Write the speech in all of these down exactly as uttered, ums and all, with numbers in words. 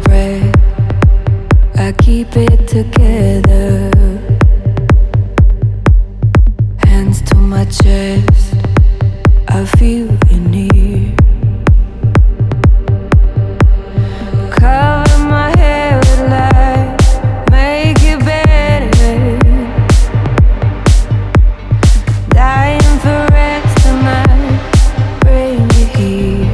breath, I keep it together. Hands to my chest, I feel you near. Cover my hair with light, make it better. Dying for rest tonight, bring you here.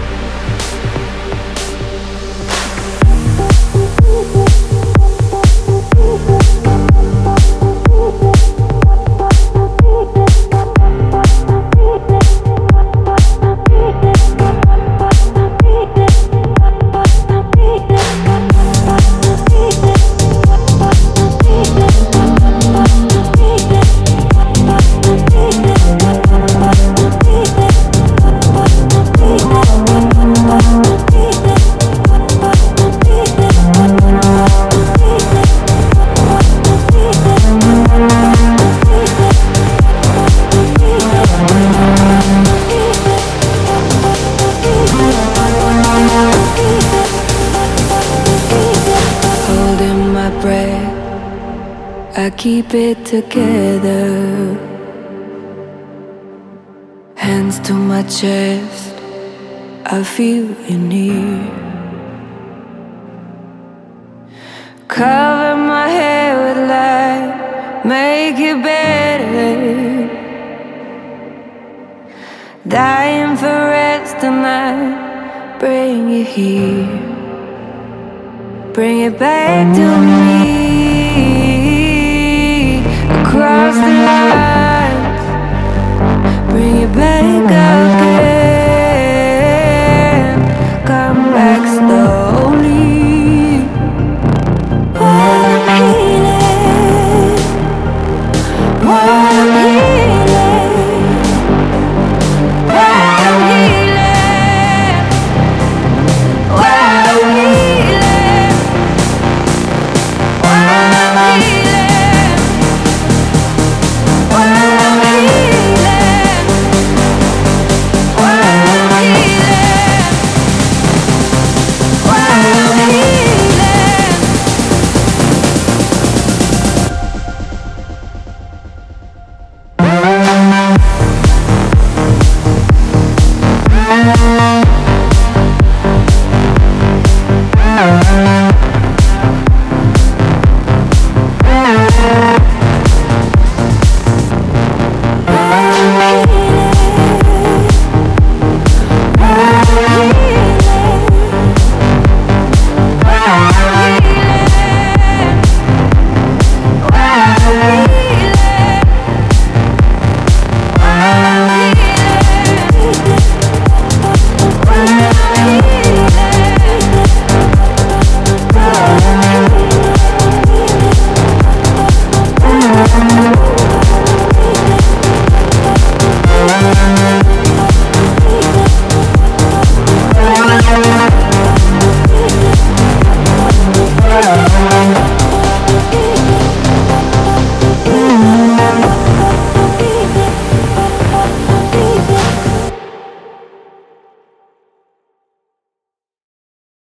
Holding my breath, I keep it together. Hands to my chest, I feel you near. Cover my hair with light, make it better. Dying for rest tonight, bring you here. Bring it back to me, across the lines. Bring it back again.